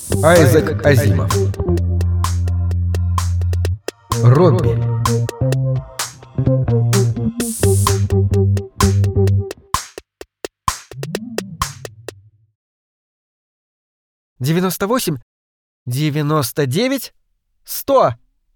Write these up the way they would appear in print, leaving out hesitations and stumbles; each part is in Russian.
Айзек Азимов. Робби. «98? 99? 100!»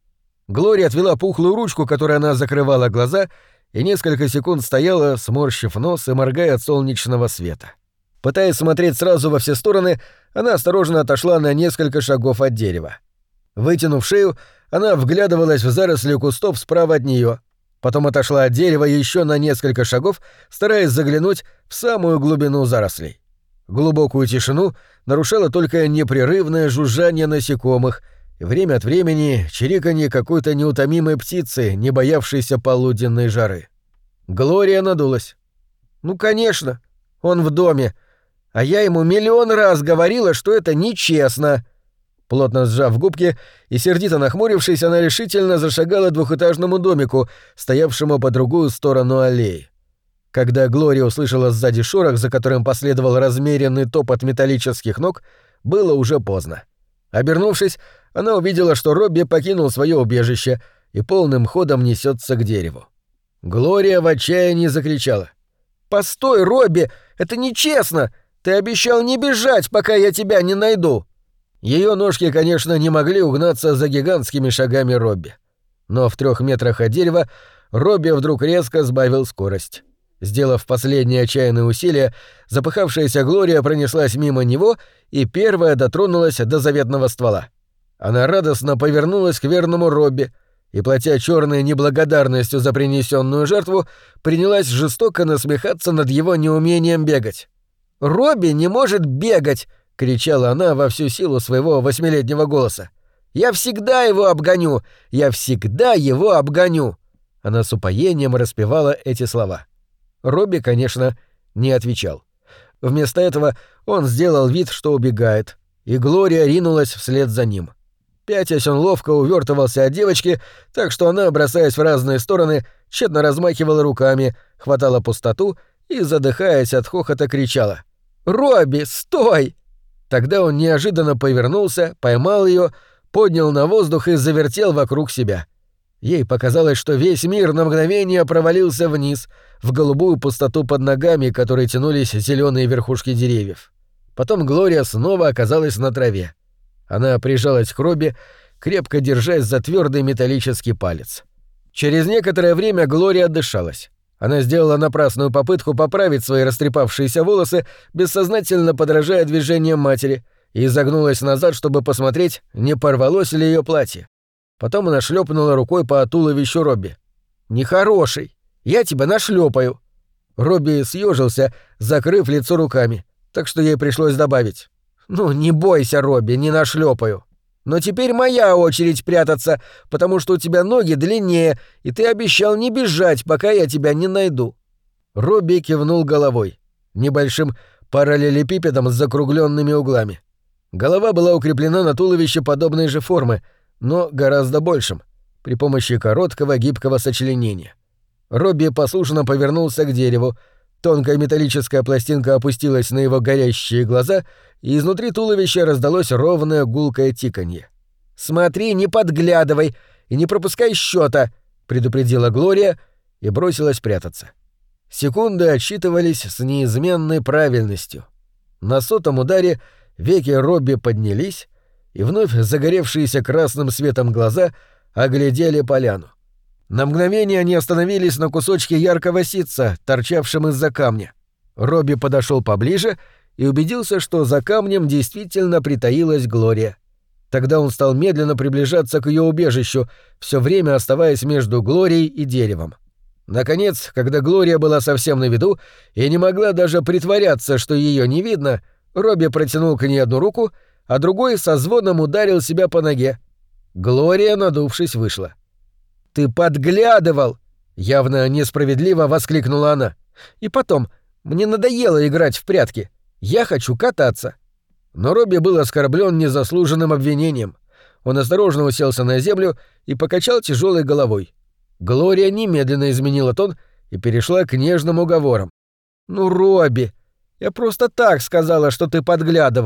Глория отвела пухлую ручку, которой она закрывала глаза, и несколько секунд стояла, сморщив нос и моргая от солнечного света. Пытаясь смотреть сразу во все стороны, она осторожно отошла на несколько шагов от дерева. Вытянув шею, она вглядывалась в заросли кустов справа от нее, потом отошла от дерева еще на несколько шагов, стараясь заглянуть в самую глубину зарослей. Глубокую тишину нарушало только непрерывное жужжание насекомых и время от времени чириканье какой-то неутомимой птицы, не боявшейся полуденной жары. Глория надулась. «Ну, конечно, он в доме, а я ему миллион раз говорила, что это нечестно». Плотно сжав губки и сердито нахмурившись, она решительно зашагала к двухэтажному домику, стоявшему по другую сторону аллеи. Когда Глория услышала сзади шорох, за которым последовал размеренный топот металлических ног, было уже поздно. Обернувшись, она увидела, что Робби покинул свое убежище и полным ходом несется к дереву. Глория в отчаянии закричала: «Постой, Робби, это нечестно! Ты обещал не бежать, пока я тебя не найду!» Ее ножки, конечно, не могли угнаться за гигантскими шагами Робби. Но в 3 метрах от дерева Робби вдруг резко сбавил скорость. Сделав последнее отчаянное усилие, запыхавшаяся Глория пронеслась мимо него и первая дотронулась до заветного ствола. Она радостно повернулась к верному Робби и, платя черной неблагодарностью за принесенную жертву, принялась жестоко насмехаться над его неумением бегать. «Робби не может бегать!» — кричала она во всю силу своего 8-летнего голоса. «Я всегда его обгоню! Я всегда его обгоню!» Она с упоением распевала эти слова. Робби, конечно, не отвечал. Вместо этого он сделал вид, что убегает, и Глория ринулась вслед за ним. Пятясь, он ловко увёртывался от девочки, так что она, бросаясь в разные стороны, тщетно размахивала руками, хватала пустоту и, задыхаясь от хохота, кричала: «Робби, стой!» Тогда он неожиданно повернулся, поймал её, поднял на воздух и завертел вокруг себя. Ей показалось, что весь мир на мгновение провалился вниз, в голубую пустоту под ногами, которой тянулись зелёные верхушки деревьев. Потом Глория снова оказалась на траве. Она прижалась к Робби, крепко держась за твёрдый металлический палец. Через некоторое время Глория отдышалась. Она сделала напрасную попытку поправить свои растрепавшиеся волосы, бессознательно подражая движениям матери, и изогнулась назад, чтобы посмотреть, не порвалось ли её платье. Потом она шлепнула рукой по туловищу Робби. «Нехороший! Я тебя нашлепаю!» Робби съежился, закрыв лицо руками, так что ей пришлось добавить: «Ну, не бойся, Робби, не нашлепаю. Но теперь моя очередь прятаться, потому что у тебя ноги длиннее, и ты обещал не бежать, пока я тебя не найду». Робби кивнул головой, небольшим параллелепипедом с закругленными углами. Голова была укреплена на туловище подобной же формы, но гораздо большим, при помощи короткого гибкого сочленения. Робби послушно повернулся к дереву, тонкая металлическая пластинка опустилась на его горящие глаза, и изнутри туловища раздалось ровное гулкое тиканье. «Смотри, не подглядывай и не пропускай счета!» — предупредила Глория и бросилась прятаться. Секунды отсчитывались с неизменной правильностью. На 100-м ударе веки Робби поднялись, и вновь загоревшиеся красным светом глаза оглядели поляну. На мгновение они остановились на кусочке яркого ситца, торчавшем из-за камня. Робби подошел поближе и убедился, что за камнем действительно притаилась Глория. Тогда он стал медленно приближаться к ее убежищу, все время оставаясь между Глорией и деревом. Наконец, когда Глория была совсем на виду и не могла даже притворяться, что ее не видно, Робби протянул к ней одну руку, а другой со звоном ударил себя по ноге. Глория, надувшись, вышла. «Ты подглядывал!» — явно несправедливо воскликнула она. «И потом, мне надоело играть в прятки. Я хочу кататься». Но Робби был оскорблен незаслуженным обвинением. Он осторожно уселся на землю и покачал тяжелой головой. Глория немедленно изменила тон и перешла к нежным уговорам. «Ну, Робби, я просто так сказала, что ты подглядывал.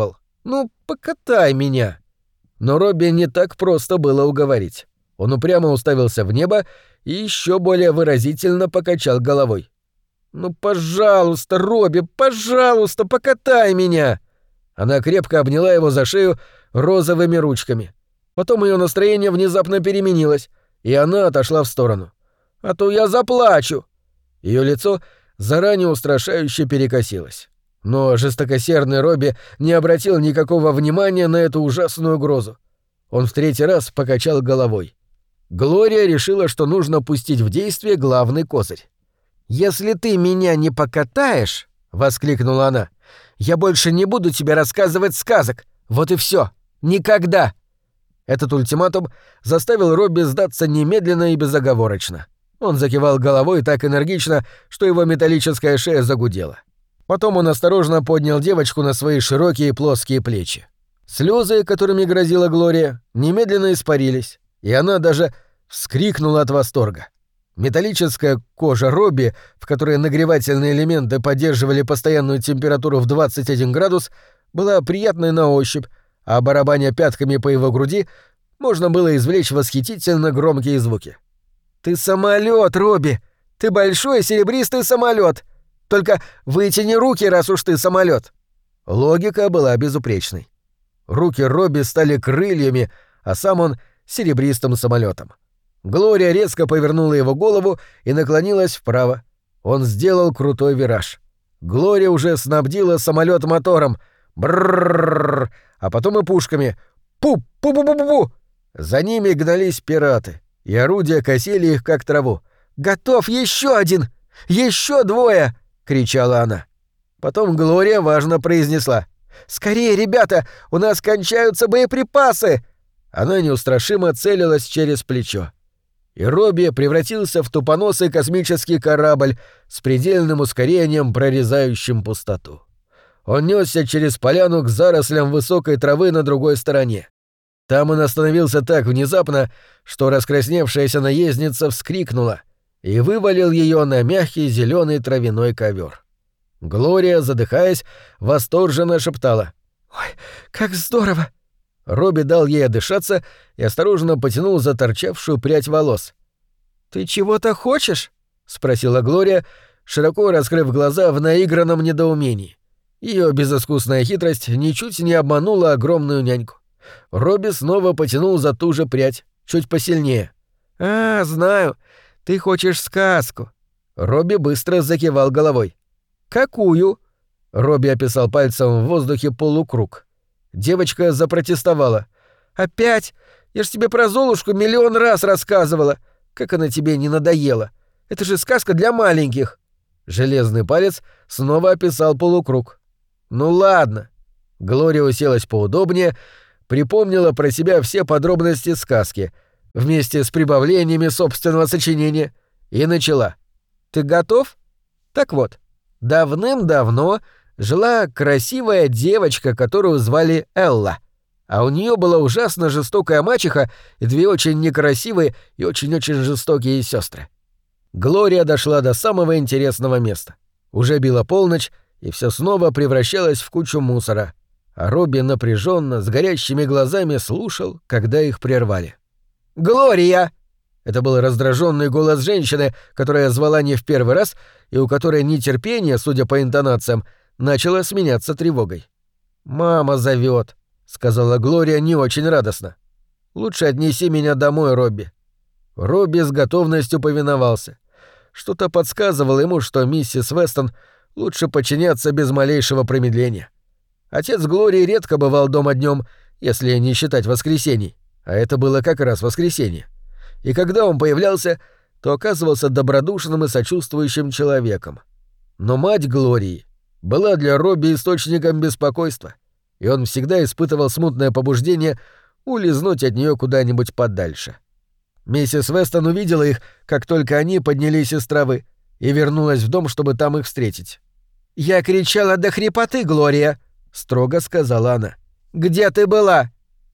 «Ну, покатай меня». Но Робби не так просто было уговорить. Он упрямо уставился в небо и еще более выразительно покачал головой. «Ну, пожалуйста, Робби, пожалуйста, покатай меня!» Она крепко обняла его за шею розовыми ручками. Потом ее настроение внезапно переменилось, и она отошла в сторону. «А то я заплачу!» Ее лицо заранее устрашающе перекосилось. Но жестокосердный Робби не обратил никакого внимания на эту ужасную угрозу. Он в третий раз покачал головой. Глория решила, что нужно пустить в действие главный козырь. «Если ты меня не покатаешь, — воскликнула она, — я больше не буду тебе рассказывать сказок. Вот и все. Никогда!» Этот ультиматум заставил Робби сдаться немедленно и безоговорочно. Он закивал головой так энергично, что его металлическая шея загудела. Потом он осторожно поднял девочку на свои широкие плоские плечи. Слезы, которыми грозила Глория, немедленно испарились, и она даже вскрикнула от восторга. Металлическая кожа Робби, в которой нагревательные элементы поддерживали постоянную температуру в 21 градус, была приятной на ощупь, а барабаня пятками по его груди можно было извлечь восхитительно громкие звуки. «Ты самолет, Робби! Ты большой серебристый самолет! Только вытяни руки, раз уж ты самолет!» Логика была безупречной. Руки Робби стали крыльями, а сам он — серебристым самолетом. Глория резко повернула его голову и наклонилась вправо. Он сделал крутой вираж. Глория уже снабдила самолет мотором. Бррррррр, а потом и пушками. Пу-пу-пу-пу-пу! За ними гнались пираты, и орудия косили их, как траву. «Готов еще один! Еще двое!» — кричала она. Потом Глория важно произнесла: «Скорее, ребята, у нас кончаются боеприпасы!» Она неустрашимо целилась через плечо. И Робби превратился в тупоносый космический корабль с предельным ускорением, прорезающим пустоту. Он нёсся через поляну к зарослям высокой травы на другой стороне. Там он остановился так внезапно, что раскрасневшаяся наездница вскрикнула и вывалил её на мягкий зелёный травяной ковёр. Глория, задыхаясь, восторженно шептала: «Ой, как здорово!» Робби дал ей отдышаться и осторожно потянул за торчавшую прядь волос. «Ты чего-то хочешь?» — спросила Глория, широко раскрыв глаза в наигранном недоумении. Её безыскусная хитрость ничуть не обманула огромную няньку. Робби снова потянул за ту же прядь, чуть посильнее. «А, знаю, ты хочешь сказку». Робби быстро закивал головой. «Какую?» Робби описал пальцем в воздухе полукруг. Девочка запротестовала. «Опять? Я ж тебе про Золушку миллион раз рассказывала. Как она тебе не надоела? Это же сказка для маленьких». Железный палец снова описал полукруг. «Ну ладно». Глория уселась поудобнее, припомнила про себя все подробности сказки, вместе с прибавлениями собственного сочинения, и начала. «Ты готов? Так вот, давным-давно жила красивая девочка, которую звали Элла, а у нее была ужасно жестокая мачеха и две очень некрасивые и очень-очень жестокие сестры. Глория дошла до самого интересного места. Уже била полночь, и все снова превращалось в кучу мусора, а Робби напряженно, с горящими глазами слушал, когда их прервали. «Глория!» Это был раздраженный голос женщины, которая звала не в первый раз, и у которой нетерпение, судя по интонациям, начало сменяться тревогой. «Мама зовет», — сказала Глория не очень радостно. «Лучше отнеси меня домой, Робби». Робби с готовностью повиновался. Что-то подсказывало ему, что миссис Вестон лучше подчиняться без малейшего промедления. Отец Глории редко бывал дома днем, если не считать воскресений, а это было как раз воскресенье. И когда он появлялся, то оказывался добродушным и сочувствующим человеком. Но мать Глории была для Робби источником беспокойства, и он всегда испытывал смутное побуждение улизнуть от нее куда-нибудь подальше. Миссис Вестон увидела их, как только они поднялись из травы, и вернулась в дом, чтобы там их встретить. «Я кричала до хрипоты, Глория», — строго сказала она. «Где ты была?»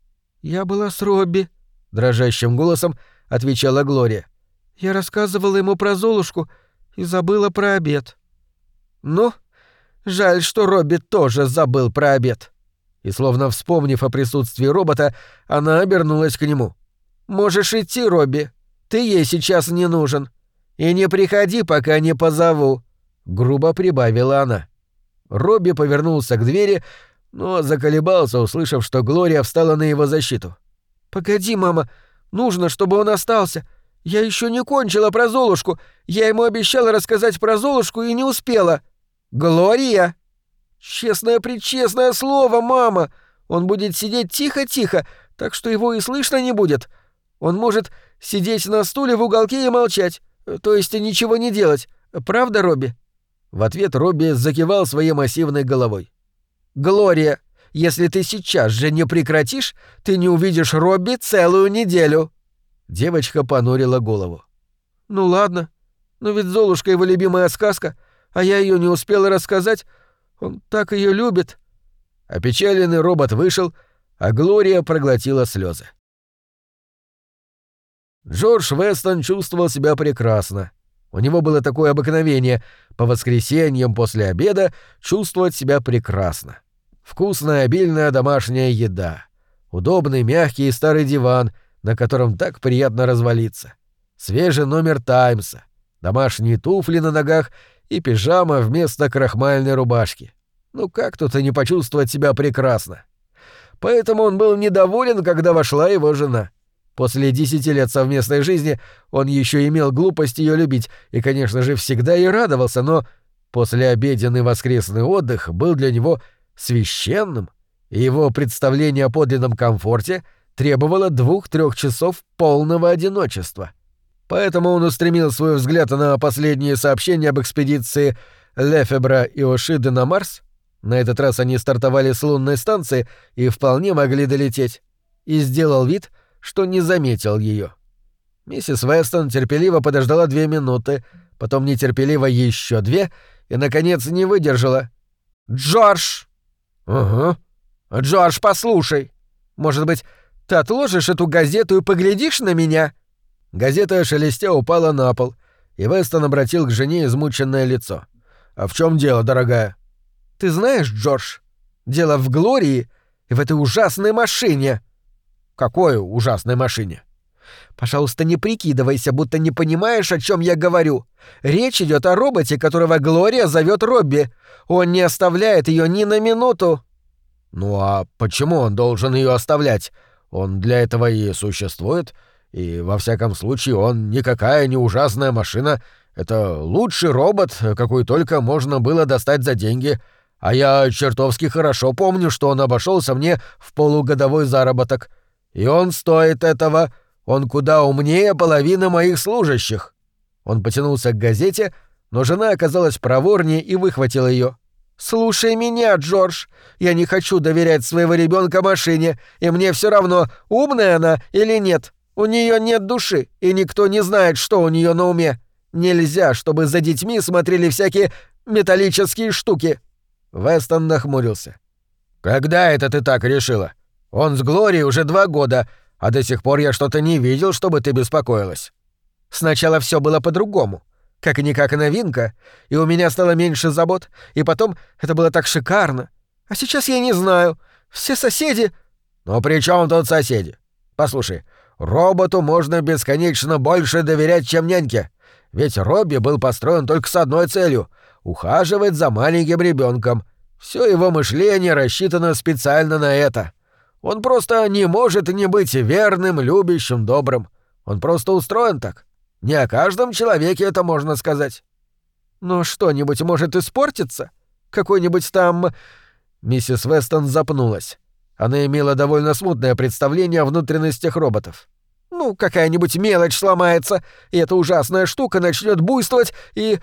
«Я была с Робби», — дрожащим голосом отвечала Глория. «Я рассказывала ему про Золушку и забыла про обед». «Ну, жаль, что Робби тоже забыл про обед». И, словно вспомнив о присутствии робота, она обернулась к нему. «Можешь идти, Робби. Ты ей сейчас не нужен. И не приходи, пока не позову», — грубо прибавила она. Робби повернулся к двери, но заколебался, услышав, что Глория встала на его защиту. «Погоди, мама, нужно, чтобы он остался. Я еще не кончила про Золушку. Я ему обещала рассказать про Золушку и не успела. Глория!» «Честное-пречестное слово, мама! Он будет сидеть тихо-тихо, так что его и слышно не будет. Он может сидеть на стуле в уголке и молчать, то есть ничего не делать. Правда, Робби?» В ответ Робби закивал своей массивной головой. «Глория, если ты сейчас же не прекратишь, ты не увидишь Робби целую неделю». Девочка понурила голову. «Ну ладно, но ведь Золушка его любимая сказка, а я ее не успела рассказать. Он так ее любит». Опечаленный робот вышел, а Глория проглотила слезы. Джордж Вестон чувствовал себя прекрасно. У него было такое обыкновение по воскресеньям после обеда чувствовать себя прекрасно. Вкусная, обильная домашняя еда. Удобный, мягкий и старый диван, на котором так приятно развалиться. Свежий номер «Таймса». Домашние туфли на ногах и пижама вместо крахмальной рубашки. Ну как тут и не почувствовать себя прекрасно? Поэтому он был недоволен, когда вошла его жена. После 10 лет совместной жизни он еще имел глупость ее любить и, конечно же, всегда ей радовался, но послеобеденный воскресный отдых был для него священным, и его представление о подлинном комфорте требовало 2-3 часов полного одиночества. Поэтому он устремил свой взгляд на последние сообщения об экспедиции Лефебра и Ошиды на Марс. На этот раз они стартовали с лунной станции и вполне могли долететь. И сделал вид, что не заметил ее. Миссис Вестон терпеливо подождала 2 минуты, потом нетерпеливо еще 2 и, наконец, не выдержала. «Джордж!» «Угу». «Джордж, послушай. Может быть, ты отложишь эту газету и поглядишь на меня?» Газета шелестя упала на пол, и Вестон обратил к жене измученное лицо. «А в чем дело, дорогая?» «Ты знаешь, Джордж, дело в Глории и в этой ужасной машине». «Какой ужасной машине?» «Пожалуйста, не прикидывайся, будто не понимаешь, о чем я говорю. Речь идет о роботе, которого Глория зовет Робби. Он не оставляет ее ни на минуту». «Ну а почему он должен ее оставлять? Он для этого и существует, и, во всяком случае, он никакая не ужасная машина. Это лучший робот, какой только можно было достать за деньги. А я чертовски хорошо помню, что он обошелся мне в полугодовой заработок. И он стоит этого. Он куда умнее половины моих служащих». Он потянулся к газете, но жена оказалась проворнее и выхватила ее. «Слушай меня, Джордж. Я не хочу доверять своего ребенка машине, и мне все равно, умная она или нет. У нее нет души, и никто не знает, что у нее на уме. Нельзя, чтобы за детьми смотрели всякие металлические штуки». Вестон нахмурился. «Когда это ты так решила? Он с Глорией уже 2 года, а до сих пор я что-то не видел, чтобы ты беспокоилась». «Сначала все было по-другому. Как-никак новинка, и у меня стало меньше забот, и потом это было так шикарно. А сейчас я не знаю. Все соседи...» «Ну при чем тут соседи? Послушай, роботу можно бесконечно больше доверять, чем няньке. Ведь Робби был построен только с одной целью — ухаживать за маленьким ребенком. Все его мышление рассчитано специально на это. Он просто не может не быть верным, любящим, добрым. Он просто устроен так. Не о каждом человеке это можно сказать». «Но что-нибудь может испортиться? Какой-нибудь там...» Миссис Вестон запнулась. Она имела довольно смутное представление о внутренностях роботов. «Ну, какая-нибудь мелочь сломается, и эта ужасная штука начнет буйствовать, и...»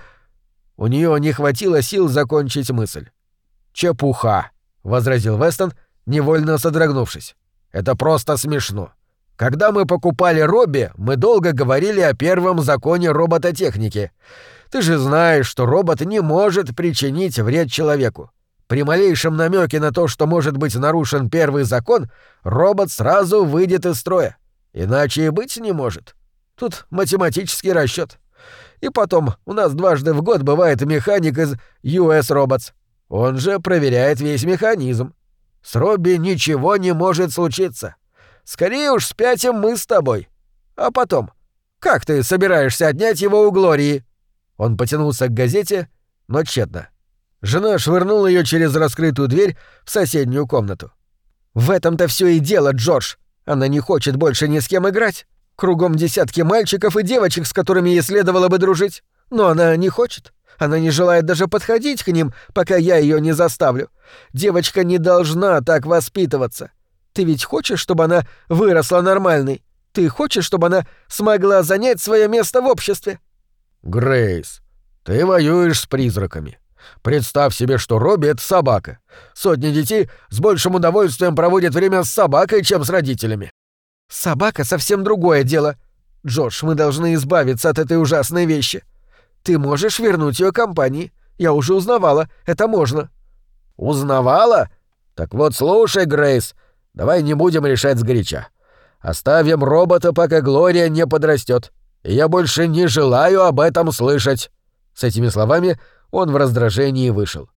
У нее не хватило сил закончить мысль. «Чепуха», — возразил Вестон, невольно содрогнувшись. «Это просто смешно. Когда мы покупали Робби, мы долго говорили о первом законе робототехники. Ты же знаешь, что робот не может причинить вред человеку. При малейшем намеке на то, что может быть нарушен первый закон, робот сразу выйдет из строя. Иначе и быть не может. Тут математический расчет. И потом, у нас 2 в год бывает механик из US Robots. Он же проверяет весь механизм. С Робби ничего не может случиться. Скорее уж спятим мы с тобой. А потом, как ты собираешься отнять его у Глории?» Он потянулся к газете, но тщетно. Жена швырнула ее через раскрытую дверь в соседнюю комнату. «В этом-то все и дело, Джордж. Она не хочет больше ни с кем играть. Кругом десятки мальчиков и девочек, с которыми ей следовало бы дружить. Но она не хочет. Она не желает даже подходить к ним, пока я ее не заставлю. Девочка не должна так воспитываться. Ты ведь хочешь, чтобы она выросла нормальной? Ты хочешь, чтобы она смогла занять свое место в обществе?» «Грейс, ты воюешь с призраками. Представь себе, что Робби — это собака. Сотни детей с большим удовольствием проводят время с собакой, чем с родителями». «Собака — совсем другое дело. Джордж, мы должны избавиться от этой ужасной вещи. Ты можешь вернуть ее компании. Я уже узнавала, это можно». «Узнавала? Так вот слушай, Грейс, давай не будем решать сгоряча. Оставим робота, пока Глория не подрастет. И я больше не желаю об этом слышать». С этими словами он в раздражении вышел.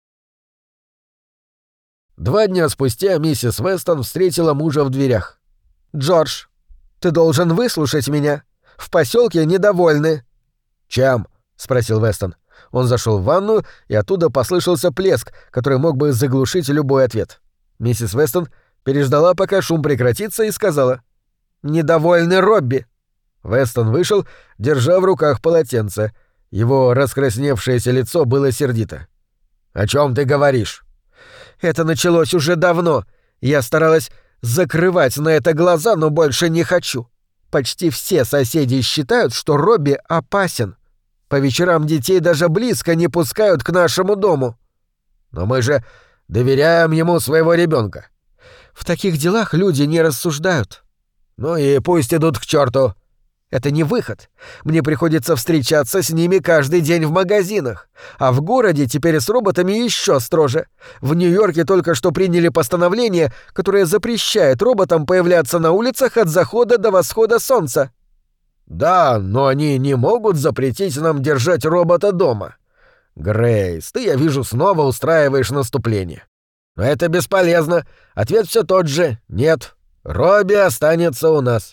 2 дня спустя миссис Вестон встретила мужа в дверях. «Джордж, ты должен выслушать меня. В поселке недовольны». «Чем?» — спросил Вестон. Он зашел в ванну, и оттуда послышался плеск, который мог бы заглушить любой ответ. Миссис Вестон переждала, пока шум прекратится, и сказала: «Недовольны Робби». Вестон вышел, держа в руках полотенце. Его раскрасневшееся лицо было сердито. «О чем ты говоришь?» «Это началось уже давно. Я старалась закрывать на это глаза, но больше не хочу. Почти все соседи считают, что Робби опасен. По вечерам детей даже близко не пускают к нашему дому». «Но мы же доверяем ему своего ребенка». «В таких делах люди не рассуждают». «Ну и пусть идут к черту». «Это не выход. Мне приходится встречаться с ними каждый день в магазинах. А в городе теперь с роботами еще строже. В Нью-Йорке только что приняли постановление, которое запрещает роботам появляться на улицах от захода до восхода солнца». «Да, но они не могут запретить нам держать робота дома. Грейс, ты, я вижу, снова устраиваешь наступление. Но это бесполезно. Ответ все тот же. Нет. Робби останется у нас».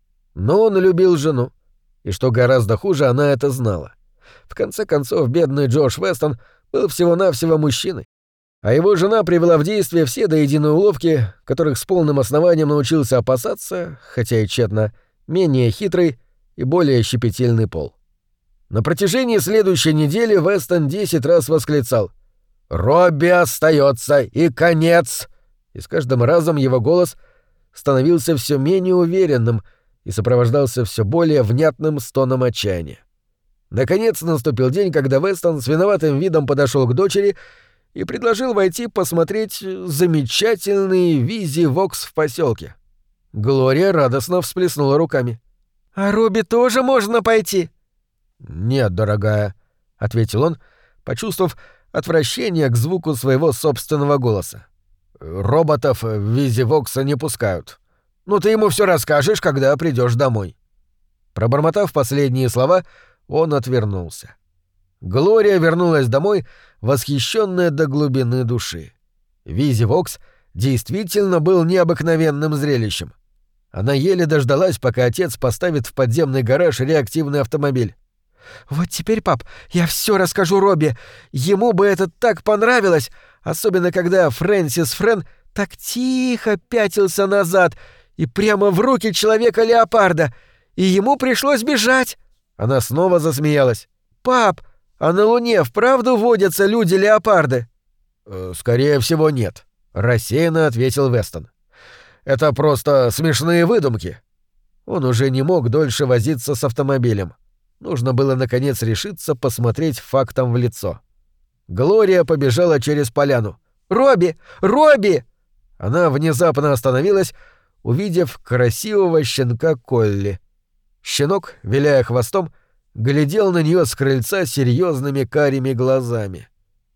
Но он любил жену. И что гораздо хуже, она это знала. В конце концов, бедный Джордж Вестон был всего-навсего мужчиной. А его жена привела в действие все до единой уловки, которых с полным основанием научился опасаться, хотя и тщетно, менее хитрый и более щепетильный пол. На протяжении следующей недели Вестон 10 раз восклицал: «Робби остается, и конец!» И с каждым разом его голос становился все менее уверенным и сопровождался все более внятным стоном отчаяния. Наконец наступил день, когда Вестон с виноватым видом подошел к дочери и предложил войти посмотреть замечательный Визи-Вокс в поселке. Глория радостно всплеснула руками. «А Робби тоже можно пойти?» «Нет, дорогая», — ответил он, почувствовав отвращение к звуку своего собственного голоса. «Роботов в Визи-Вокса не пускают. Ну ты ему все расскажешь, когда придешь домой». Пробормотав последние слова, он отвернулся. Глория вернулась домой, восхищенная до глубины души. Визи-Вокс действительно был необыкновенным зрелищем. Она еле дождалась, пока отец поставит в подземный гараж реактивный автомобиль. «Вот теперь, пап, я все расскажу Робби. Ему бы это так понравилось, особенно когда Фрэнсис Френ так тихо пятился назад и прямо в руки человека-леопарда, и ему пришлось бежать». Она снова засмеялась. «Пап, а на Луне вправду водятся люди-леопарды?» «Скорее всего, нет», — рассеянно ответил Вестон. «Это просто смешные выдумки». Он уже не мог дольше возиться с автомобилем. Нужно было, наконец, решиться посмотреть фактам в лицо. Глория побежала через поляну. «Робби! Робби!» Она внезапно остановилась, увидев красивого щенка Колли. Щенок, виляя хвостом, глядел на нее с крыльца серьезными карими глазами.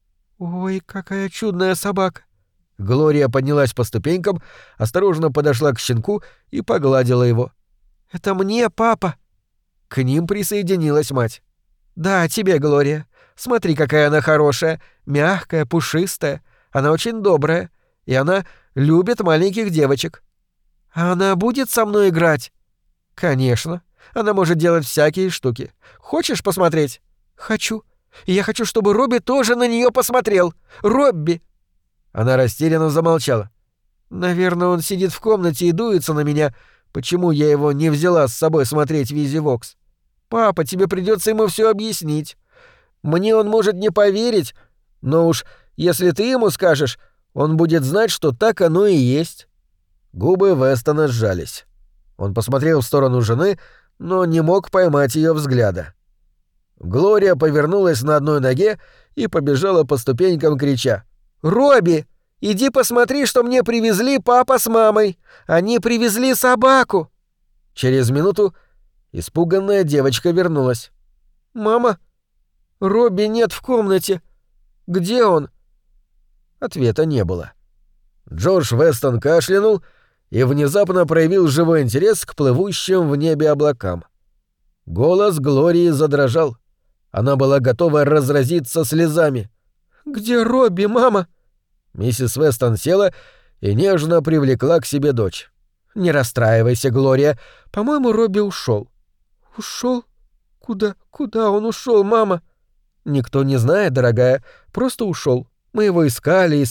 «Ой, какая чудная собака!» Глория поднялась по ступенькам, осторожно подошла к щенку и погладила его. «Это мне, папа!» К ним присоединилась мать. «Да, тебе, Глория. Смотри, какая она хорошая, мягкая, пушистая. Она очень добрая. и она любит маленьких девочек». «А она будет со мной играть?» «Конечно. Она может делать всякие штуки. Хочешь посмотреть?» «Хочу. И я хочу, чтобы Робби тоже на нее посмотрел. Робби!» Она растерянно замолчала. «Наверное, он сидит в комнате и дуется на меня. Почему я его не взяла с собой смотреть Визи Вокс? Папа, тебе придется ему все объяснить. Мне он может не поверить, но уж если ты ему скажешь, он будет знать, что так оно и есть». Губы Вестона сжались. Он посмотрел в сторону жены, но не мог поймать ее взгляда. Глория повернулась на одной ноге и побежала по ступенькам, крича: «Робби, иди посмотри, что мне привезли папа с мамой! Они привезли собаку!» Через минуту испуганная девочка вернулась. «Мама, Робби нет в комнате. Где он?» Ответа не было. Джордж Вестон кашлянул и внезапно проявил живой интерес к плывущим в небе облакам. Голос Глории задрожал. Она была готова разразиться слезами. «Где Робби, мама?» Миссис Вестон села и нежно привлекла к себе дочь. «Не расстраивайся, Глория. По-моему, Робби ушел». «Ушел? Куда он ушел, мама?» «Никто не знает, дорогая. Просто ушел. Мы его искали,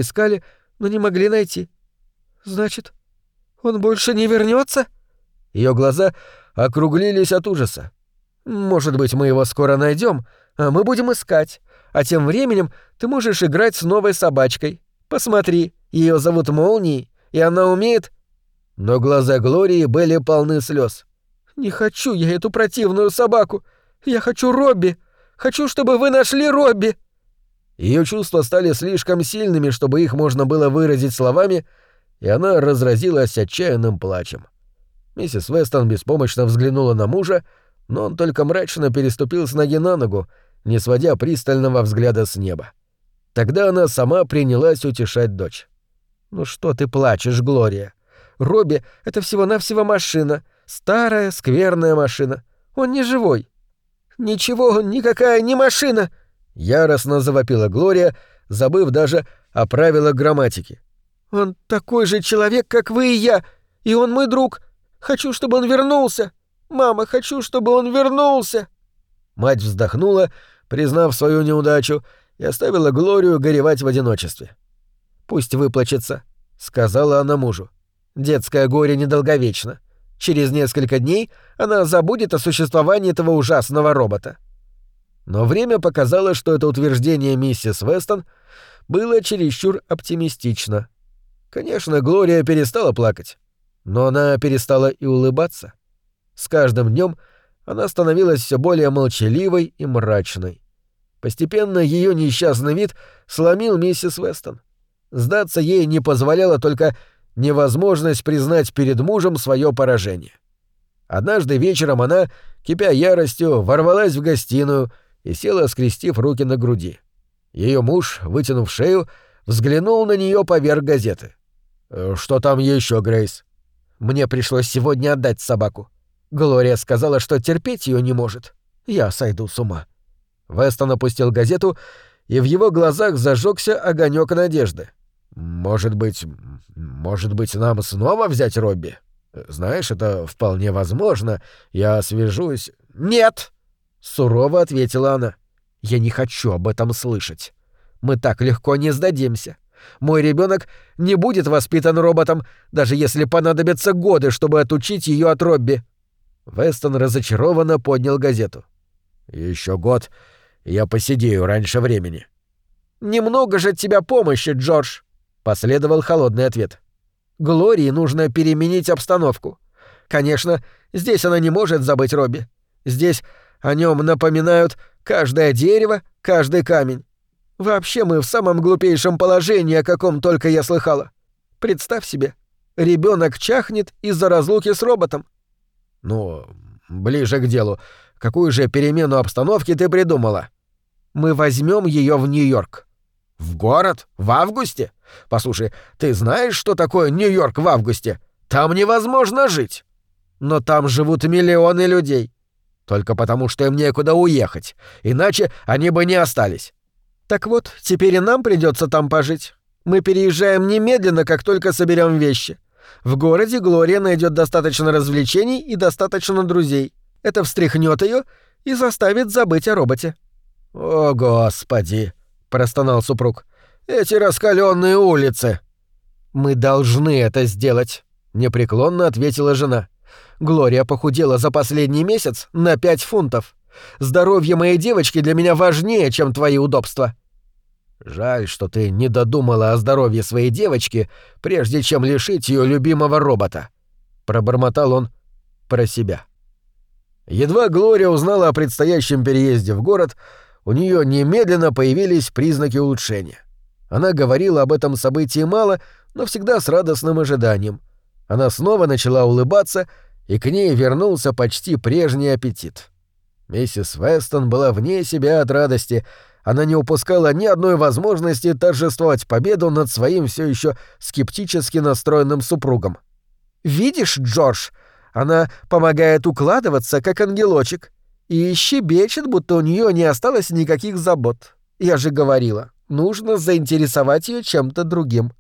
но не могли найти». «Значит, он больше не вернется?» Ее глаза округлились от ужаса. «Может быть, мы его скоро найдем, а мы будем искать. А тем временем ты можешь играть с новой собачкой. Посмотри, ее зовут Молнией, и она умеет...» Но глаза Глории были полны слез. «Не хочу я эту противную собаку. Я хочу Робби. Хочу, чтобы вы нашли Робби». Ее чувства стали слишком сильными, чтобы их можно было выразить словами, и она разразилась отчаянным плачем. Миссис Вестон беспомощно взглянула на мужа, но он только мрачно переступил с ноги на ногу, не сводя пристального взгляда с неба. Тогда она сама принялась утешать дочь. «Ну что ты плачешь, Глория? Робби — это всего-навсего машина, старая, скверная машина. Он не живой». «Ничего, он никакая не машина!» — яростно завопила Глория, забыв даже о правилах грамматики. «Он такой же человек, как вы и я, и он мой друг. Хочу, чтобы он вернулся. Мама, хочу, чтобы он вернулся!» Мать вздохнула, признав свою неудачу, и оставила Глорию горевать в одиночестве. «Пусть выплачется», — сказала она мужу. «Детское горе недолговечно. Через несколько дней она забудет о существовании этого ужасного робота». Но время показало, что это утверждение миссис Вестон было чересчур оптимистично. Конечно, Глория перестала плакать, но она перестала и улыбаться. С каждым днем она становилась все более молчаливой и мрачной. Постепенно ее несчастный вид сломил миссис Вестон. Сдаться ей не позволяла только невозможность признать перед мужем свое поражение. Однажды вечером она, кипя яростью, ворвалась в гостиную и села, скрестив руки на груди. Ее муж, вытянув шею, взглянул на нее поверх газеты. «Что там еще, Грейс?» «Мне пришлось сегодня отдать собаку. Глория сказала, что терпеть ее не может. Я сойду с ума». Вестон опустил газету, и в его глазах зажегся огонек надежды. «Может быть, нам снова взять Робби? Знаешь, это вполне возможно. Я свяжусь...» «Нет!» — сурово ответила она. «Я не хочу об этом слышать. Мы так легко не сдадимся. Мой ребенок не будет воспитан роботом, даже если понадобятся годы, чтобы отучить ее от Робби». Вестон разочарованно поднял газету. «Еще год, и я посидею раньше времени». «Немного же от тебя помощи, Джордж», — последовал холодный ответ. «Глории нужно переменить обстановку. Конечно, здесь она не может забыть Робби. Здесь о нем напоминают каждое дерево, каждый камень. Вообще мы в самом глупейшем положении, о каком только я слыхала. Представь себе, ребенок чахнет из-за разлуки с роботом». «Ну, ближе к делу. Какую же перемену обстановки ты придумала?» «Мы возьмем ее в Нью-Йорк». «В город? В августе? Послушай, ты знаешь, что такое Нью-Йорк в августе? Там невозможно жить». «Но там живут миллионы людей». «Только потому, что им некуда уехать. Иначе они бы не остались». «Так вот, теперь и нам придется там пожить. Мы переезжаем немедленно, как только соберем вещи. В городе Глория найдет достаточно развлечений и достаточно друзей. Это встряхнет ее и заставит забыть о роботе». «О, Господи!» — простонал супруг. «Эти раскаленные улицы!» «Мы должны это сделать», — непреклонно ответила жена. «Глория похудела за последний месяц на 5 фунтов. Здоровье моей девочки для меня важнее, чем твои удобства». «Жаль, что ты не додумала о здоровье своей девочки, прежде чем лишить ее любимого робота», — пробормотал он про себя. Едва Глория узнала о предстоящем переезде в город, у нее немедленно появились признаки улучшения. Она говорила об этом событии мало, но всегда с радостным ожиданием. Она снова начала улыбаться, и к ней вернулся почти прежний аппетит. Миссис Вестон была вне себя от радости. Она не упускала ни одной возможности торжествовать победу над своим все еще скептически настроенным супругом. «Видишь, Джордж, она помогает укладываться, как ангелочек, и щебечет, будто у нее не осталось никаких забот. Я же говорила, нужно заинтересовать ее чем-то другим».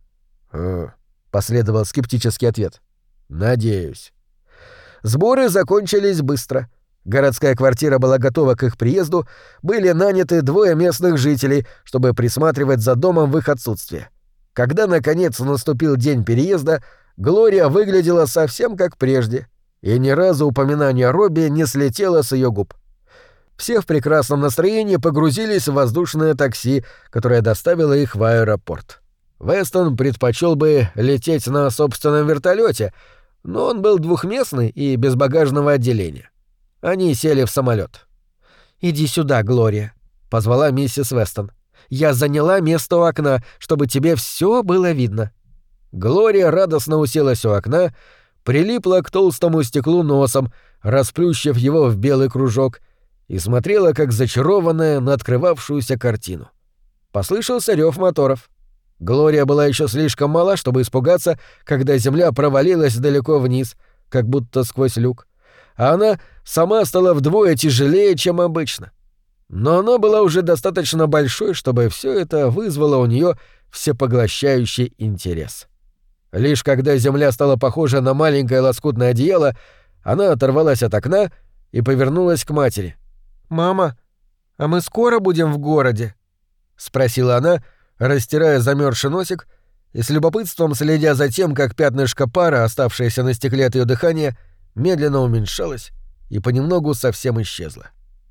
Последовал скептический ответ. «Надеюсь». Сборы закончились быстро. Городская квартира была готова к их приезду, были наняты 2 местных жителей, чтобы присматривать за домом в их отсутствие. Когда, наконец, наступил день переезда, Глория выглядела совсем как прежде, и ни разу упоминание о Робби не слетело с ее губ. Все в прекрасном настроении погрузились в воздушное такси, которое доставило их в аэропорт. Вестон предпочел бы лететь на собственном вертолете, но он был двухместный и без багажного отделения. Они сели в самолет. «Иди сюда, Глория», — позвала миссис Вестон. «Я заняла место у окна, чтобы тебе все было видно». Глория радостно уселась у окна, прилипла к толстому стеклу носом, расплющив его в белый кружок, и смотрела, как зачарованная, на открывавшуюся картину. Послышался рев моторов. Глория была еще слишком мала, чтобы испугаться, когда земля провалилась далеко вниз, как будто сквозь люк, а она сама стала вдвое тяжелее, чем обычно. Но она была уже достаточно большой, чтобы все это вызвало у нее всепоглощающий интерес. Лишь когда земля стала похожа на маленькое лоскутное одеяло, она оторвалась от окна и повернулась к матери. «Мама, а мы скоро будем в городе?» — спросила она, растирая замерзший носик и с любопытством следя за тем, как пятнышко пара, оставшееся на стекле от ее дыхания, медленно уменьшалось и понемногу совсем исчезло.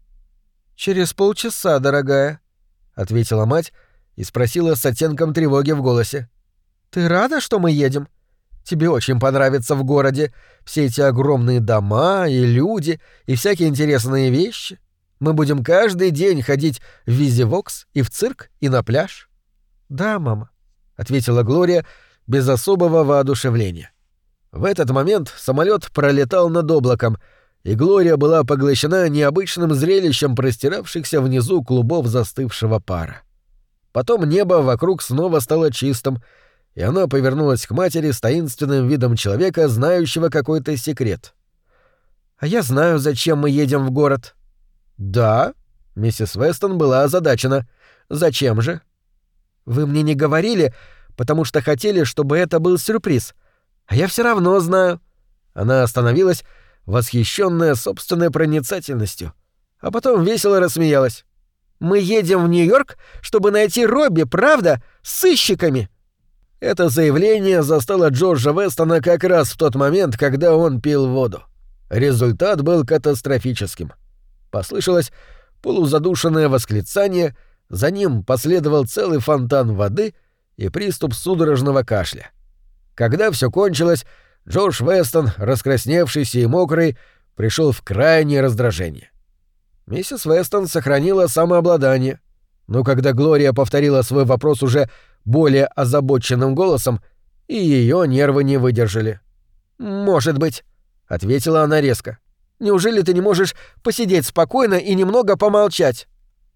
«Через полчаса, дорогая», — ответила мать и спросила с оттенком тревоги в голосе. «Ты рада, что мы едем? Тебе очень понравится в городе. Все эти огромные дома и люди, и всякие интересные вещи. Мы будем каждый день ходить в Визивокс и в цирк, и на пляж». «Да, мама», — ответила Глория без особого воодушевления. В этот момент самолет пролетал над облаком, и Глория была поглощена необычным зрелищем простиравшихся внизу клубов застывшего пара. Потом небо вокруг снова стало чистым, и она повернулась к матери с таинственным видом человека, знающего какой-то секрет. «А я знаю, зачем мы едем в город». «Да?» — миссис Вестон была озадачена. «Зачем же?» «Вы мне не говорили, потому что хотели, чтобы это был сюрприз. А я все равно знаю». Она остановилась, восхищенная собственной проницательностью, а потом весело рассмеялась. «Мы едем в Нью-Йорк, чтобы найти Робби, правда? С сыщиками!» Это заявление застало Джорджа Вестона как раз в тот момент, когда он пил воду. Результат был катастрофическим. Послышалось полузадушенное восклицание, за ним последовал целый фонтан воды и приступ судорожного кашля. Когда все кончилось, Джордж Вестон, раскрасневшийся и мокрый, пришел в крайнее раздражение. Миссис Вестон сохранила самообладание, но когда Глория повторила свой вопрос уже более озабоченным голосом, и ее нервы не выдержали. «Может быть», — ответила она резко. «Неужели ты не можешь посидеть спокойно и немного помолчать?»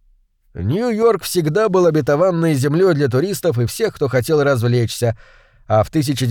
Нью-Йорк всегда был обетованной землей для туристов и всех, кто хотел развлечься, а в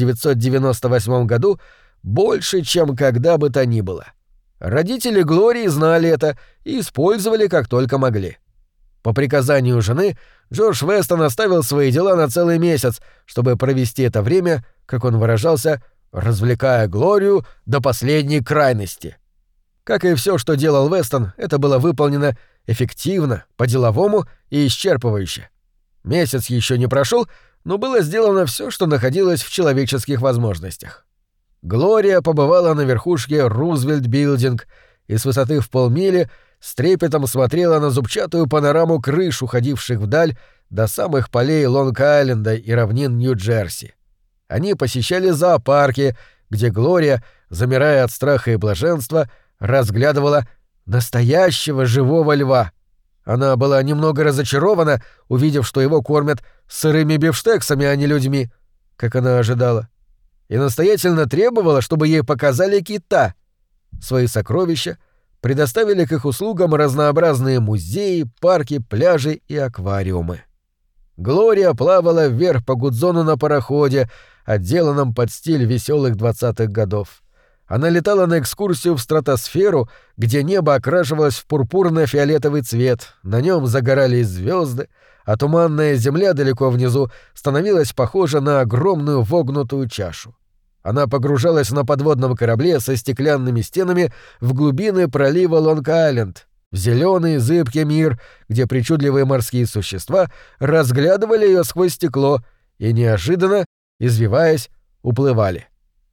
1998 году больше, чем когда бы то ни было. Родители Глории знали это и использовали как только могли. По приказанию жены Джордж Вестон оставил свои дела на целый месяц, чтобы провести это время, как он выражался, развлекая Глорию до последней крайности. Как и все, что делал Вестон, это было выполнено эффективно, по-деловому и исчерпывающе. Месяц еще не прошел, но было сделано все, что находилось в человеческих возможностях. Глория побывала на верхушке Рузвельт-билдинг и с высоты в полмили с трепетом смотрела на зубчатую панораму крыш, уходивших вдаль до самых полей Лонг-Айленда и равнин Нью-Джерси. Они посещали зоопарки, где Глория, замирая от страха и блаженства, разглядывала настоящего живого льва. Она была немного разочарована, увидев, что его кормят сырыми бифштексами, а не людьми, как она ожидала, и настоятельно требовала, чтобы ей показали кита. Свои сокровища предоставили к их услугам разнообразные музеи, парки, пляжи и аквариумы. Глория плавала вверх по Гудзону на пароходе, отделанном под стиль веселых 20-х годов. Она летала на экскурсию в стратосферу, где небо окрашивалось в пурпурно-фиолетовый цвет, на нем загорались звезды, а туманная земля далеко внизу становилась похожа на огромную вогнутую чашу. Она погружалась на подводном корабле со стеклянными стенами в глубины пролива Лонг-Айленд, в зеленый зыбкий мир, где причудливые морские существа разглядывали ее сквозь стекло и неожиданно, извиваясь, уплывали.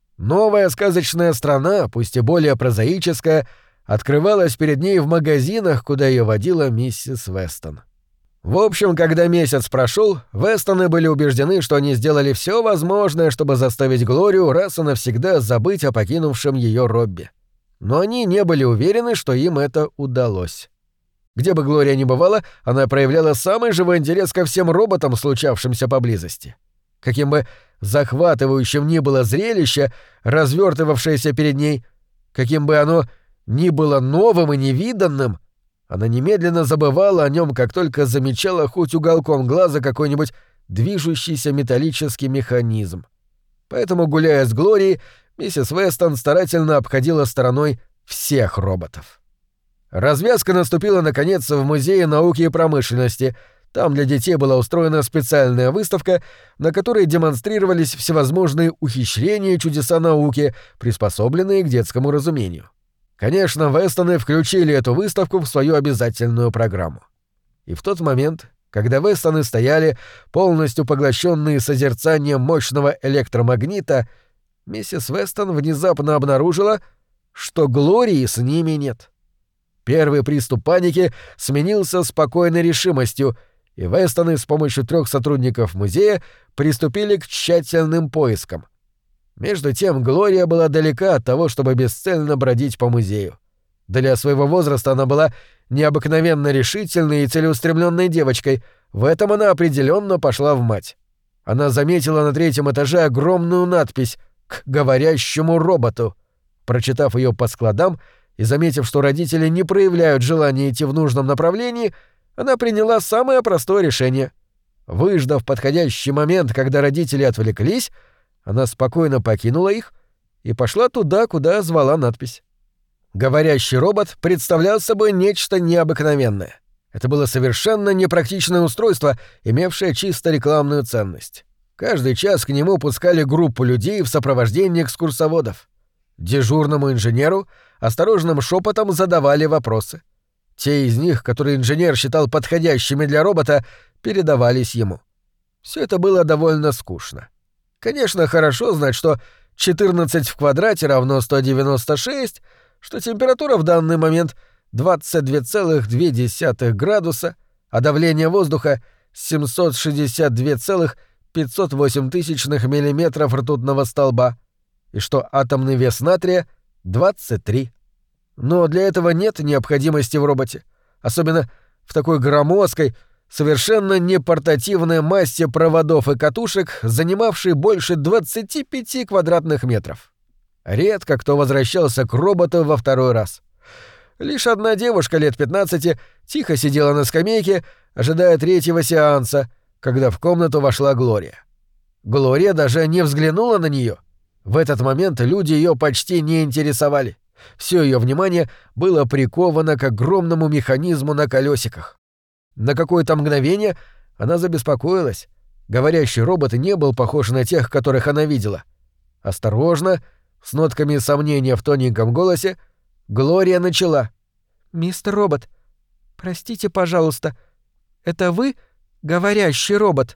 Новая сказочная страна, пусть и более прозаическая, открывалась перед ней в магазинах, куда ее водила миссис Вестон. В общем, когда месяц прошел, Вестоны были убеждены, что они сделали все возможное, чтобы заставить Глорию раз и навсегда забыть о покинувшем ее Робби. Но они не были уверены, что им это удалось. Где бы Глория ни бывала, она проявляла самый живой интерес ко всем роботам, случавшимся поблизости. Каким бы захватывающим ни было зрелище, развертывавшееся перед ней, каким бы оно ни было новым и невиданным, она немедленно забывала о нем, как только замечала хоть уголком глаза какой-нибудь движущийся металлический механизм. Поэтому, гуляя с Глорией, миссис Вестон старательно обходила стороной всех роботов. Развязка наступила, наконец, в Музее науки и промышленности. Там для детей была устроена специальная выставка, на которой демонстрировались всевозможные ухищрения и чудеса науки, приспособленные к детскому разумению. Конечно, Вестоны включили эту выставку в свою обязательную программу. И в тот момент, когда Вестоны стояли, полностью поглощенные созерцанием мощного электромагнита, миссис Вестон внезапно обнаружила, что Глории с ними нет. Первый приступ паники сменился спокойной решимостью, и Вестоны с помощью 3 сотрудников музея приступили к тщательным поискам. Между тем Глория была далека от того, чтобы бесцельно бродить по музею. Для своего возраста она была необыкновенно решительной и целеустремленной девочкой, в этом она определенно пошла в мать. Она заметила на 3-м этаже огромную надпись «К говорящему роботу». Прочитав ее по складам и заметив, что родители не проявляют желания идти в нужном направлении, она приняла самое простое решение. Выждав подходящий момент, когда родители отвлеклись, она спокойно покинула их и пошла туда, куда звала надпись. Говорящий робот представлял собой нечто необыкновенное. Это было совершенно непрактичное устройство, имевшее чисто рекламную ценность. Каждый час к нему пускали группу людей в сопровождении экскурсоводов. Дежурному инженеру осторожным шепотом задавали вопросы. Те из них, которые инженер считал подходящими для робота, передавались ему. Все это было довольно скучно. Конечно, хорошо знать, что 14 в квадрате равно 196, что температура в данный момент 22,2 градуса, а давление воздуха 762,508 миллиметров ртутного столба, и что атомный вес натрия 23. Но для этого нет необходимости в роботе, особенно в такой громоздкой, совершенно непортативной массе проводов и катушек, занимавшей больше 25 квадратных метров. Редко кто возвращался к роботу во второй раз. Лишь одна девушка лет 15 тихо сидела на скамейке, ожидая 3-го сеанса, когда в комнату вошла Глория. Глория даже не взглянула на нее. В этот момент люди ее почти не интересовали. Все ее внимание было приковано к огромному механизму на колесиках. На какое-то мгновение Она забеспокоилась. Говорящий робот не был похож на тех, которых она видела. Осторожно, с нотками сомнения в тоненьком голосе, Глория начала. «Мистер Робот, простите, пожалуйста, это вы говорящий робот?»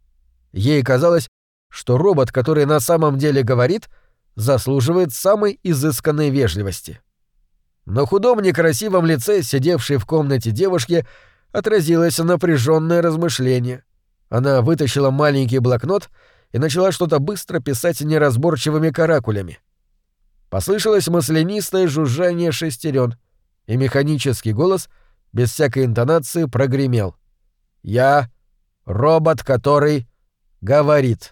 Ей казалось, что робот, который на самом деле говорит, заслуживает самой изысканной вежливости. На худом некрасивом лице, сидевшей в комнате девушки, отразилось напряженное размышление. Она вытащила маленький блокнот и начала что-то быстро писать неразборчивыми каракулями. Послышалось маслянистое жужжание шестерен, и механический голос без всякой интонации прогремел. «Я — робот, который говорит».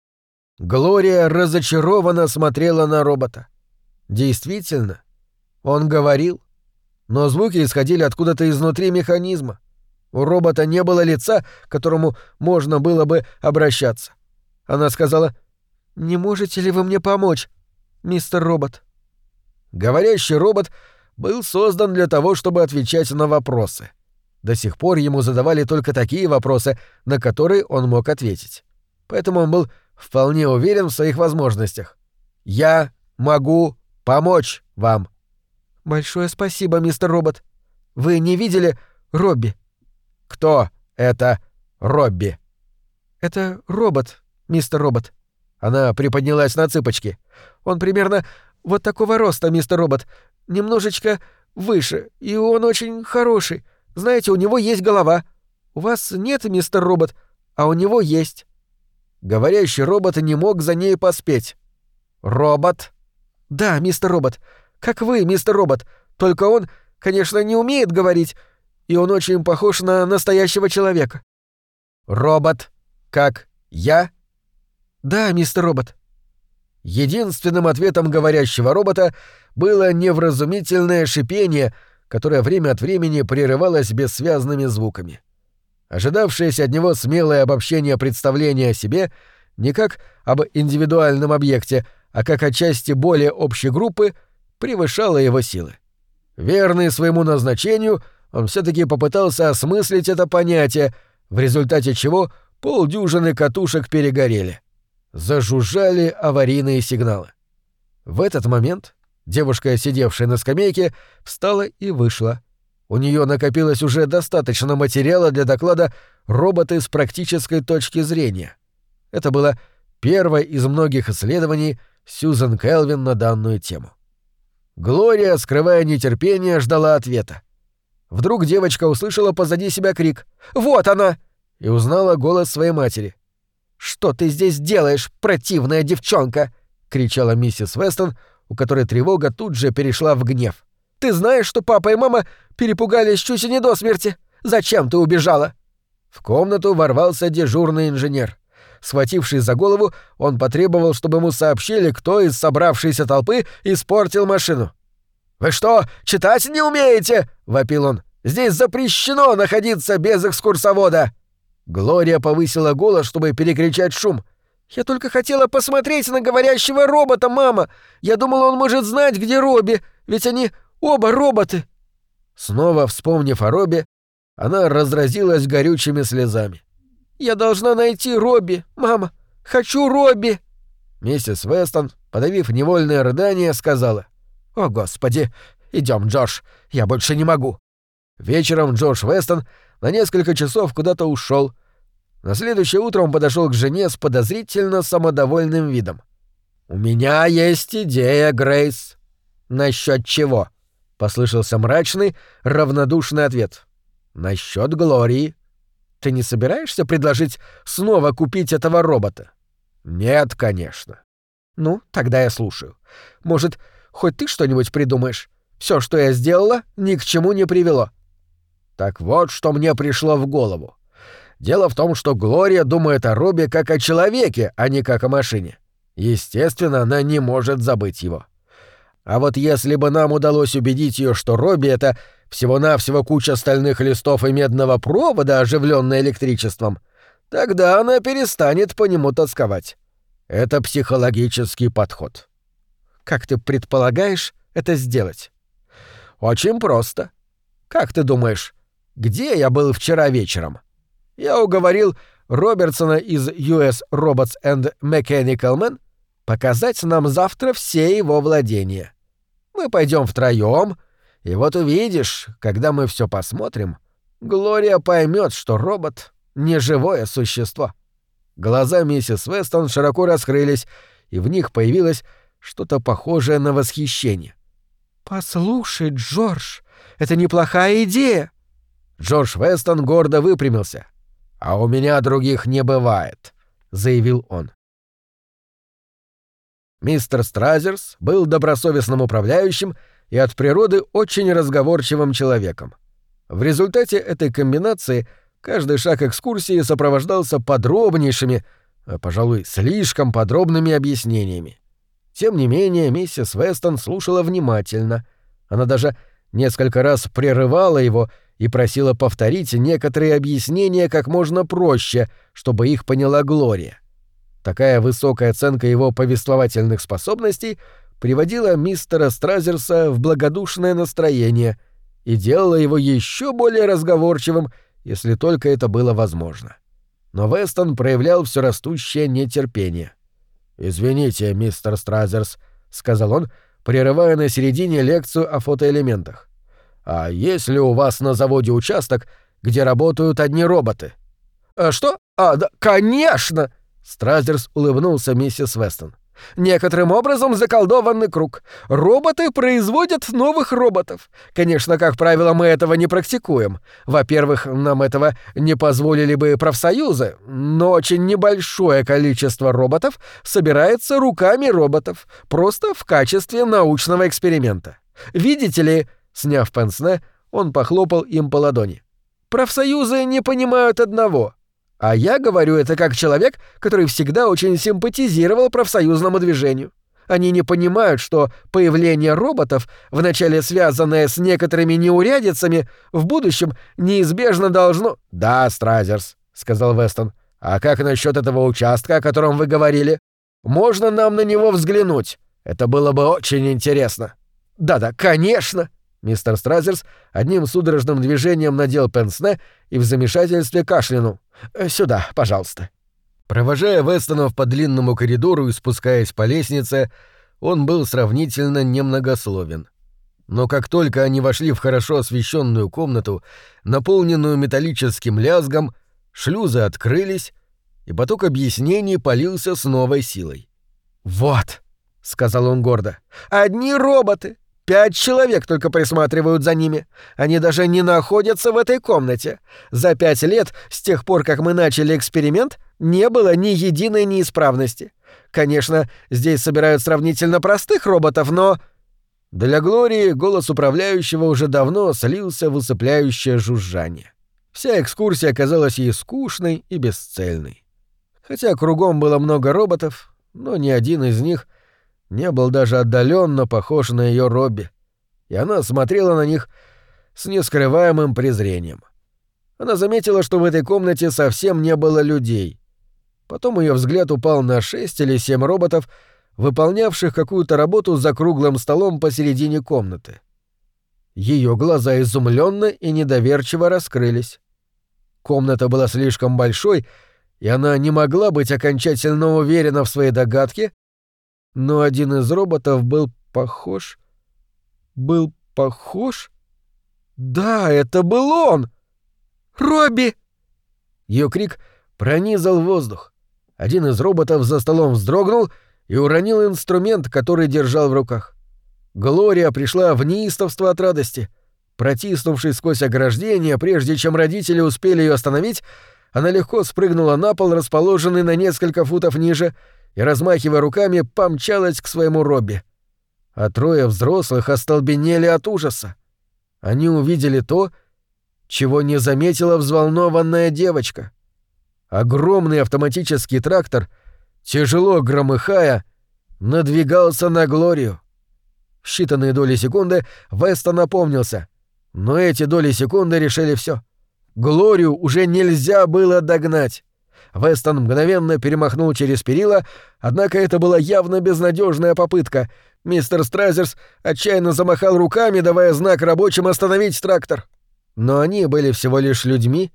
Глория разочарованно смотрела на робота. Действительно, он говорил, но звуки исходили откуда-то изнутри механизма. У робота не было лица, к которому можно было бы обращаться. Она сказала: «Не можете ли вы мне помочь, мистер Робот?» Говорящий робот был создан для того, чтобы отвечать на вопросы. До сих пор ему задавали только такие вопросы, на которые он мог ответить. Поэтому он был вполне уверен в своих возможностях. «Я могу помочь вам». «Большое спасибо, мистер Робот. Вы не видели Робби?» «Кто это Робби?» «Это робот, мистер Робот». Она приподнялась на цыпочки. «Он примерно вот такого роста, мистер Робот. Немножечко выше, и он очень хороший. Знаете, у него есть голова. У вас нет, мистер Робот, а у него есть». Говорящий робот не мог за ней поспеть. «Робот?» «Да, мистер Робот. Как вы, мистер Робот. Только он, конечно, не умеет говорить, и он очень похож на настоящего человека». «Робот, как я?» «Да, мистер Робот». Единственным ответом говорящего робота было невразумительное шипение, которое время от времени прерывалось бессвязными звуками. Ожидавшееся от него смелое обобщение представления о себе не как об индивидуальном объекте, а как о части более общей группы, превышало его силы. Верный своему назначению, он все-таки попытался осмыслить это понятие, в результате чего полдюжины катушек перегорели. Зажужжали аварийные сигналы. В этот момент девушка, сидевшая на скамейке, встала и вышла. У нее накопилось уже достаточно материала для доклада «Роботы с практической точки зрения». Это было первое из многих исследований Сьюзен Кэлвин на данную тему. Глория, скрывая нетерпение, ждала ответа. Вдруг девочка услышала позади себя крик «Вот она!» и узнала голос своей матери. «Что ты здесь делаешь, противная девчонка?» — кричала миссис Вестон, у которой тревога тут же перешла в гнев. «Ты знаешь, что папа и мама перепугались чуть не до смерти? Зачем ты убежала?» В комнату ворвался дежурный инженер. Схватившись за голову, он потребовал, чтобы ему сообщили, кто из собравшейся толпы испортил машину. «Вы что, читать не умеете?» — вопил он. «Здесь запрещено находиться без экскурсовода!» Глория повысила голос, чтобы перекричать шум. «Я только хотела посмотреть на говорящего робота, мама! Я думала, он может знать, где Робби, ведь они оба роботы!» Снова вспомнив о Робби, она разразилась горючими слезами. «Я должна найти Робби, мама! Хочу Робби!» Миссис Вестон, подавив невольное рыдание, сказала: «О, Господи! Идем, Джордж, я больше не могу!» Вечером Джордж Вестон на несколько часов куда-то ушел. На следующее утро он подошел к жене с подозрительно самодовольным видом. «У меня есть идея, Грейс». «Насчет чего?» — послышался мрачный, равнодушный ответ. «Насчет Глории. Ты не собираешься предложить снова купить этого робота?» «Нет, конечно». «Ну, тогда я слушаю. Может, хоть ты что-нибудь придумаешь? Все, что я сделала, ни к чему не привело». Так вот, что мне пришло в голову. Дело в том, что Глория думает о Робби как о человеке, а не как о машине. Естественно, она не может забыть его. А вот если бы нам удалось убедить ее, что Робби — это всего-навсего куча стальных листов и медного провода, оживленная электричеством, тогда она перестанет по нему тосковать. Это психологический подход. Как ты предполагаешь это сделать? Очень просто. Как ты думаешь, где я был вчера вечером? Я уговорил Робертсона из US Robots and Mechanical Men показать нам завтра все его владения. Мы пойдем втроем, и вот увидишь, когда мы все посмотрим, Глория поймет, что робот — не живое существо». Глаза миссис Вестон широко раскрылись, и в них появилось что-то похожее на восхищение. «Послушай, Джордж, это неплохая идея!» Джордж Вестон гордо выпрямился. «А у меня других не бывает», — заявил он. Мистер Стразерс был добросовестным управляющим и от природы очень разговорчивым человеком. В результате этой комбинации каждый шаг экскурсии сопровождался подробнейшими, пожалуй, слишком подробными объяснениями. Тем не менее, миссис Вестон слушала внимательно. Она даже несколько раз прерывала его и просила повторить некоторые объяснения как можно проще, чтобы их поняла Глория. Такая высокая оценка его повествовательных способностей приводила мистера Стразерса в благодушное настроение и делала его еще более разговорчивым, если только это было возможно. Но Вестон проявлял все растущее нетерпение. «Извините, мистер Стразерс», — сказал он, прерывая на середине лекцию о фотоэлементах. «А есть ли у вас на заводе участок, где работают одни роботы?» «Что? Да, конечно!» Стразерс улыбнулся миссис Вестон. «Некоторым образом заколдованный круг. Роботы производят новых роботов. Конечно, как правило, мы этого не практикуем. Во-первых, нам этого не позволили бы профсоюзы, но очень небольшое количество роботов собирается руками роботов, просто в качестве научного эксперимента. Видите ли...» Сняв пенсне, он похлопал им по ладони. «Профсоюзы не понимают одного. А я говорю это как человек, который всегда очень симпатизировал профсоюзному движению. Они не понимают, что появление роботов, вначале связанное с некоторыми неурядицами, в будущем неизбежно должно...» «Да, Стразерс», — сказал Вестон. «А как насчет этого участка, о котором вы говорили? Можно нам на него взглянуть? Это было бы очень интересно». «Да-да, конечно!» Мистер Стразерс одним судорожным движением надел пенсне и в замешательстве кашлянул. «Сюда, пожалуйста». Провожая Вестонов по длинному коридору и спускаясь по лестнице, он был сравнительно немногословен. Но как только они вошли в хорошо освещенную комнату, наполненную металлическим лязгом, шлюзы открылись, и поток объяснений полился с новой силой. «Вот», — сказал он гордо, — «одни роботы! 5 человек только присматривают за ними. Они даже не находятся в этой комнате. За 5 лет, с тех пор, как мы начали эксперимент, не было ни единой неисправности. Конечно, здесь собирают сравнительно простых роботов, но...» Для Глории голос управляющего уже давно слился в усыпляющее жужжание. Вся экскурсия оказалась ей скучной и бесцельной. Хотя кругом было много роботов, но ни один из них не был даже отдаленно похож на ее Робби, и она смотрела на них с нескрываемым презрением. Она заметила, что в этой комнате совсем не было людей. Потом ее взгляд упал на 6 или 7 роботов, выполнявших какую-то работу за круглым столом посередине комнаты. Ее глаза изумленно и недоверчиво раскрылись. Комната была слишком большой, и она не могла быть окончательно уверена в своей догадке, но один из роботов был похож... Да, это был он! «Робби!» Ее крик пронизал воздух. Один из роботов за столом вздрогнул и уронил инструмент, который держал в руках. Глория пришла в неистовство от радости. Протиснувшись сквозь ограждение, прежде чем родители успели ее остановить, она легко спрыгнула на пол, расположенный на несколько футов ниже, и, размахивая руками, помчалась к своему Робби. А 3 взрослых остолбенели от ужаса. Они увидели то, чего не заметила взволнованная девочка. Огромный автоматический трактор, тяжело громыхая, надвигался на Глорию. В считанные доли секунды Вестон опомнился, но эти доли секунды решили все. Глорию уже нельзя было догнать. Вестон мгновенно перемахнул через перила, однако это была явно безнадежная попытка. Мистер Стразерс отчаянно замахал руками, давая знак рабочим остановить трактор. Но они были всего лишь людьми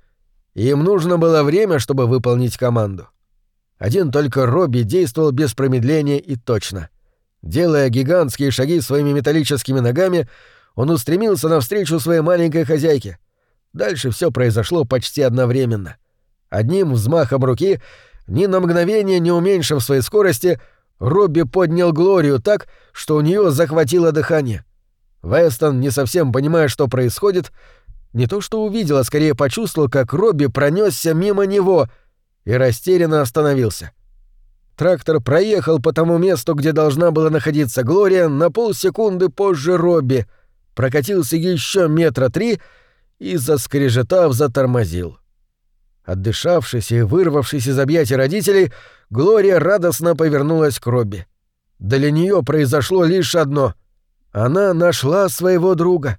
и им нужно было время, чтобы выполнить команду. Один только Робби действовал без промедления и точно. Делая гигантские шаги своими металлическими ногами, он устремился навстречу своей маленькой хозяйке. Дальше все произошло почти одновременно. Одним взмахом руки, ни на мгновение не уменьшив своей скорости, Робби поднял Глорию так, что у нее захватило дыхание. Вестон, не совсем понимая, что происходит, не то что увидел, а скорее почувствовал, как Робби пронесся мимо него и растерянно остановился. Трактор проехал по тому месту, где должна была находиться Глория, на полсекунды позже Робби, прокатился еще 3 метра и, заскрежетав, затормозил. Отдышавшись и вырвавшись из объятий родителей, Глория радостно повернулась к Робби. Для нее произошло лишь одно — она нашла своего друга.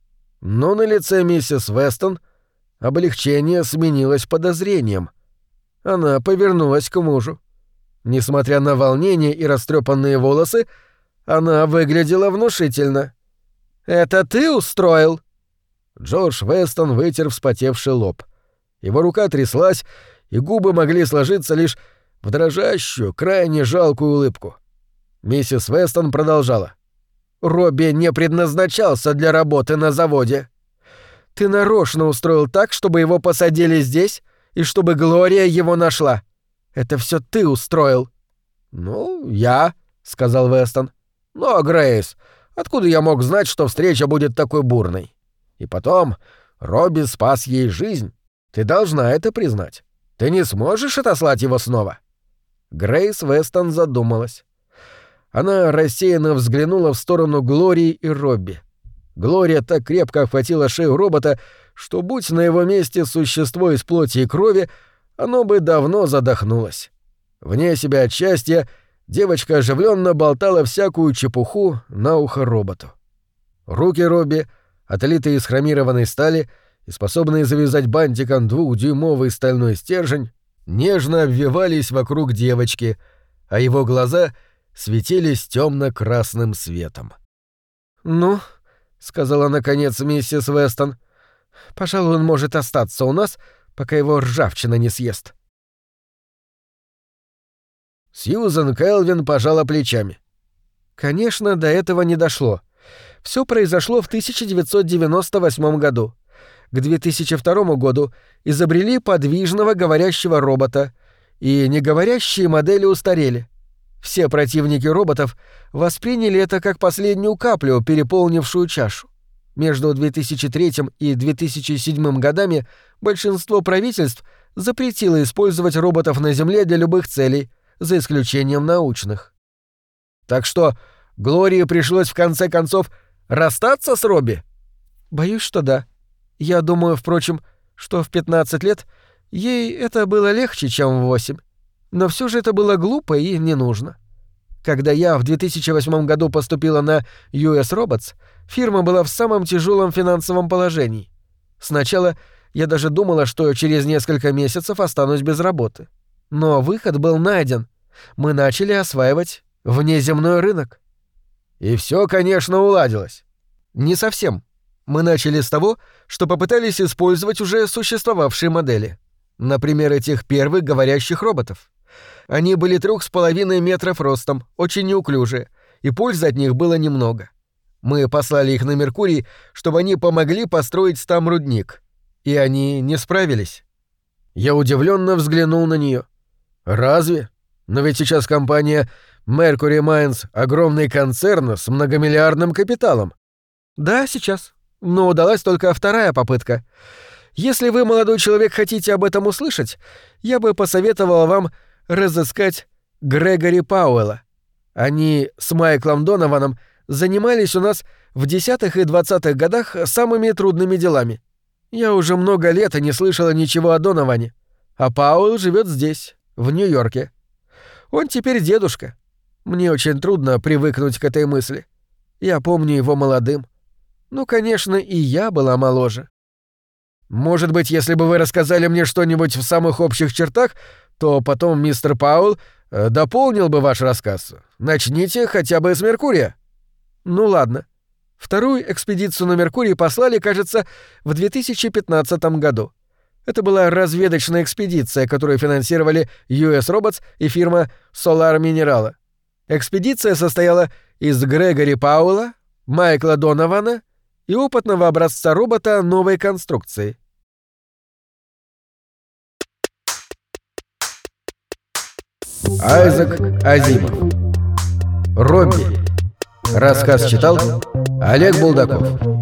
Но на лице миссис Вестон облегчение сменилось подозрением. Она повернулась к мужу. Несмотря на волнение и растрепанные волосы, она выглядела внушительно. «Это ты устроил?» Джордж Вестон вытер вспотевший лоб. Его рука тряслась, и губы могли сложиться лишь в дрожащую, крайне жалкую улыбку. Миссис Вестон продолжала. «Робби не предназначался для работы на заводе. Ты нарочно устроил так, чтобы его посадили здесь, и чтобы Глория его нашла. Это все ты устроил». «Ну, я», — сказал Вестон. «Но, Грейс, откуда я мог знать, что встреча будет такой бурной? И потом, Робби спас ей жизнь. Ты должна это признать. Ты не сможешь отослать его снова?» Грейс Вестон задумалась. Она рассеянно взглянула в сторону Глории и Робби. Глория так крепко охватила шею робота, что, будь на его месте существо из плоти и крови, оно бы давно задохнулось. Вне себя от счастья девочка оживленно болтала всякую чепуху на ухо роботу. Руки Робби, отлитые из хромированной стали и способные завязать бантиком 2-дюймовый стальной стержень, нежно обвивались вокруг девочки, а его глаза светились темно-красным светом. «Ну», — сказала наконец миссис Вестон, — «пожалуй, он может остаться у нас, пока его ржавчина не съест». Сьюзен Кэлвин пожала плечами. «Конечно, до этого не дошло. Все произошло в 1998 году. К 2002 году изобрели подвижного говорящего робота, и неговорящие модели устарели. Все противники роботов восприняли это как последнюю каплю, переполнившую чашу. Между 2003 и 2007 годами большинство правительств запретило использовать роботов на Земле для любых целей, за исключением научных. Так что Глории пришлось в конце концов расстаться с Робби? Боюсь, что да. Я думаю, впрочем, что в 15 лет ей это было легче, чем в 8. Но все же это было глупо и не нужно. Когда я в 2008 году поступила на US Robots, фирма была в самом тяжелом финансовом положении. Сначала я даже думала, что через несколько месяцев останусь без работы. Но выход был найден. Мы начали осваивать внеземной рынок. И все, конечно, уладилось. Не совсем. Мы начали с того, что попытались использовать уже существовавшие модели. Например, этих первых говорящих роботов. Они были 3,5 метров ростом, очень неуклюжие, и пользы от них было немного. Мы послали их на Меркурий, чтобы они помогли построить там рудник. И они не справились. Я удивленно взглянул на нее. «Разве? Но ведь сейчас компания Mercury Mines — огромный концерн с многомиллиардным капиталом». «Да, сейчас. Но удалась только вторая попытка. Если вы, молодой человек, хотите об этом услышать, я бы посоветовала вам разыскать Грегори Пауэлла. Они с Майклом Донованом занимались у нас в 10-х и 20-х годах самыми трудными делами. Я уже много лет и не слышала ничего о Доноване. А Пауэлл живет здесь, в Нью-Йорке. Он теперь дедушка. Мне очень трудно привыкнуть к этой мысли. Я помню его молодым. Ну, конечно, и я была моложе. Может быть, если бы вы рассказали мне что-нибудь в самых общих чертах, то потом мистер Пауэлл дополнил бы ваш рассказ. Начните хотя бы с Меркурия». «Ну ладно. Вторую экспедицию на Меркурий послали, кажется, в 2015 году. Это была разведочная экспедиция, которую финансировали US Robots и фирма Solar Mineral. Экспедиция состояла из Грегори Пауэлла, Майкла Донована и опытного образца робота новой конструкции. Айзек Азимов. Робби. Рассказ читал Олег Булдаков.